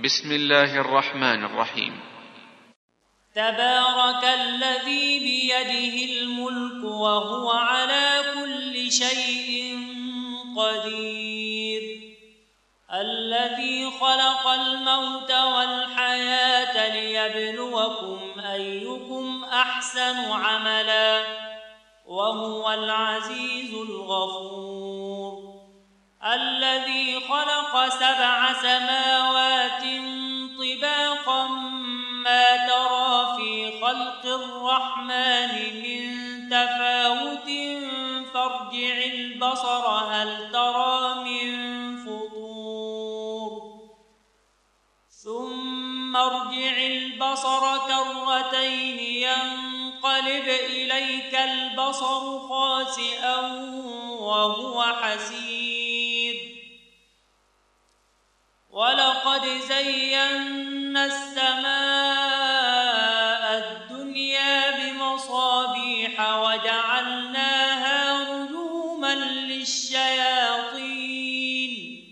بسم الله الرحمن الرحيم. تبارك الذي بيده الملك وهو على كل شيء قدير، الذي خلق الموت والحياة ليبلوكم أيكم أحسن عملا وهو العزيز الغفور، الذي خلق 7 سماوات طباقا ما ترى في خلق الرحمن من تفاوت فارجع البصر هل ترى من فطور ثم ارجع البصر كرتين ينقلب إليك البصر خاسئا وهو حسير، ولقد زينا السماء الدنيا بمصابيح وجعلناها رجوما للشياطين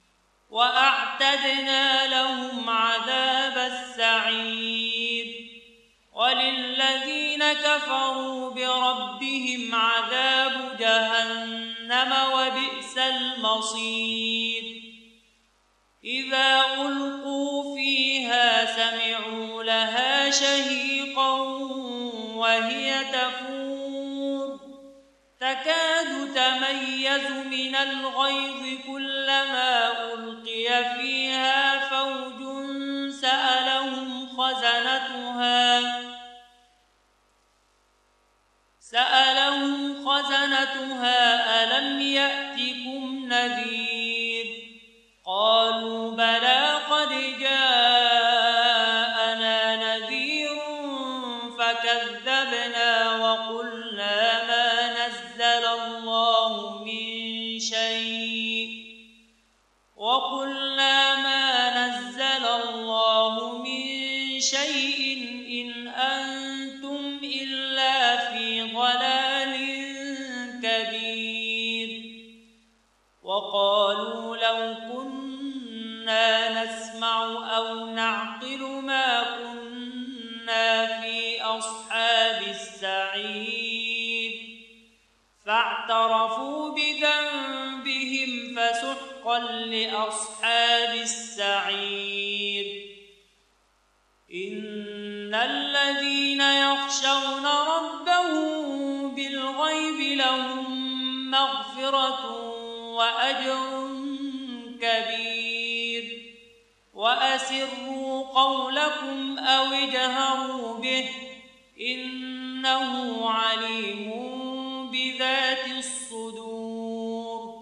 وأعتدنا لهم عذاب السعير، وللذين كفروا بربهم عذاب جهنم وبئس المصير، إذا ألقوا فيها سمعوا لها شهيقا وهي تفور تكاد تميز من الغيظ كلما ألقي فيها فوج سألهم خزنتها ألم يأتكم نذير، قالوا بلى قد جاءنا نذير فكذبنا وقلنا ما نزل الله من شيء إن أنتم إلا في ضلال كبير، وقالوا لو كنا نسمع أو نعقل ما كنا في أصحاب السعير، فاعترفوا بذنبهم فسحقا لأصحاب السعير. إن الذين يخشون ربهم بالغيب لهم مغفرة وأجر كبير، وأسروا قولكم أو اجهروا به إنه عليم بذات الصدور.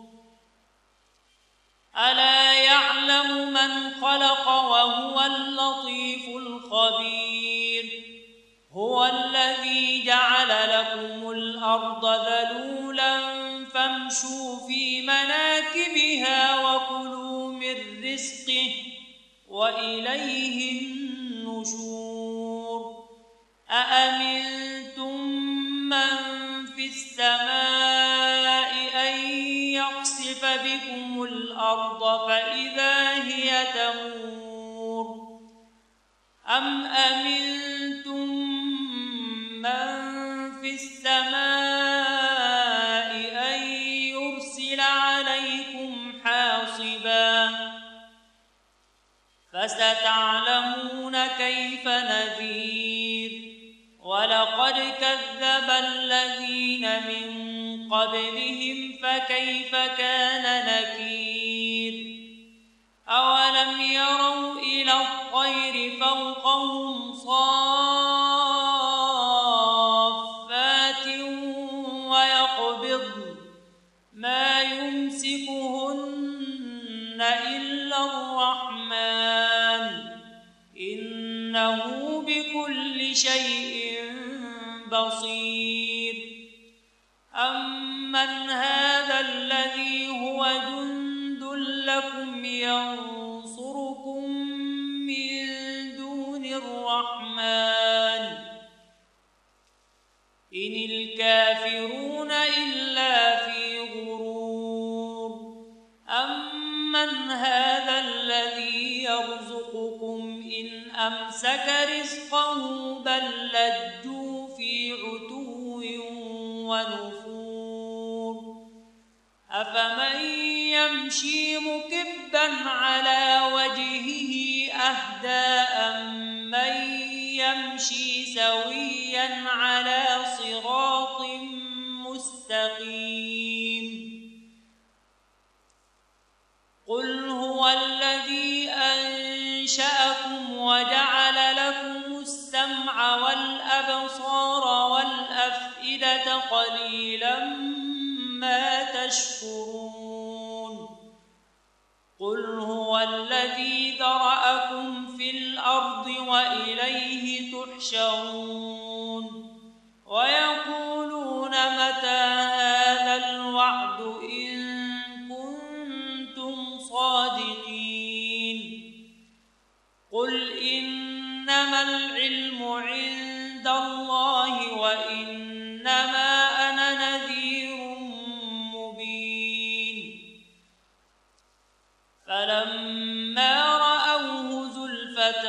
ألا يعلم من خلق وهو اللطيف الخبير، هو الذي جعل لكم الأرض ذلولا فامشوا في مناكبها وكلوا من رزقه وإليه النشور. أأمنتم من في السماء أن يخسف بكم الأرض فإذا هي تمور، أم أمنتم من في السماء أن يرسل عليكم حاصبا، فستعلمون كيف نذير. ولقد كذب الذين من قبلهم فكيف كان نكير. أولم يروا إلى الطير فوقهم صافات ويقبضن ما يمسكهن إلا الرحمن إنه بكل شيء بصير. أمن هذا الذي هو جند لكم ينصركم من دون الرحمن إن الكافرون إلا في غرور. أمن هذا الذي يرزقكم يرزقكم إن أمسك رزقه بل لجوا في عتو ونفور أفمن يمشي مكبا على وجهه أهدى أمن يمشي سويا على صراط مستقيم قل هو الذي أنشأكم وجعل لكم السمع والأبصار والأفئدة قليلا ما تشكرون قل هو الذي ذرأكم في الأرض وإليه تحشرون ويقولون متى هذا الوعد إن كنتم صادقين قل إنما العلم عند الله وإنما أنا نذير مبين فلما رأوه زلفة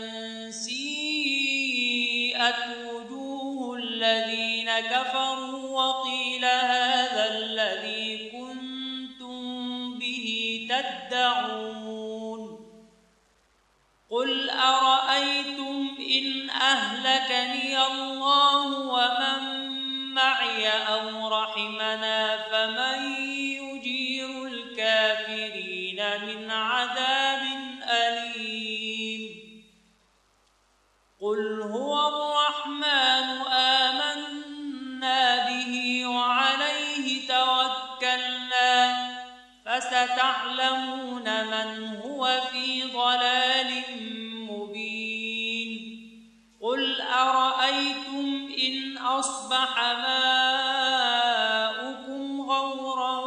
سيئت وجوه الذين كفروا وقيل هذا الذي كنتم به تدعون قل أرأيتم إن أهلكني الله ومن معي أو رحمنا فمن يجير الكافرين من عذاب أليم قل هو الرحمن آمنا به وعليه توكلنا فستعلمون من هو في ضلال مبين قل أرأيتم إن أصبح ماؤكم غورا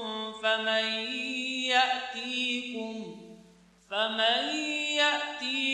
فمن يأتيكم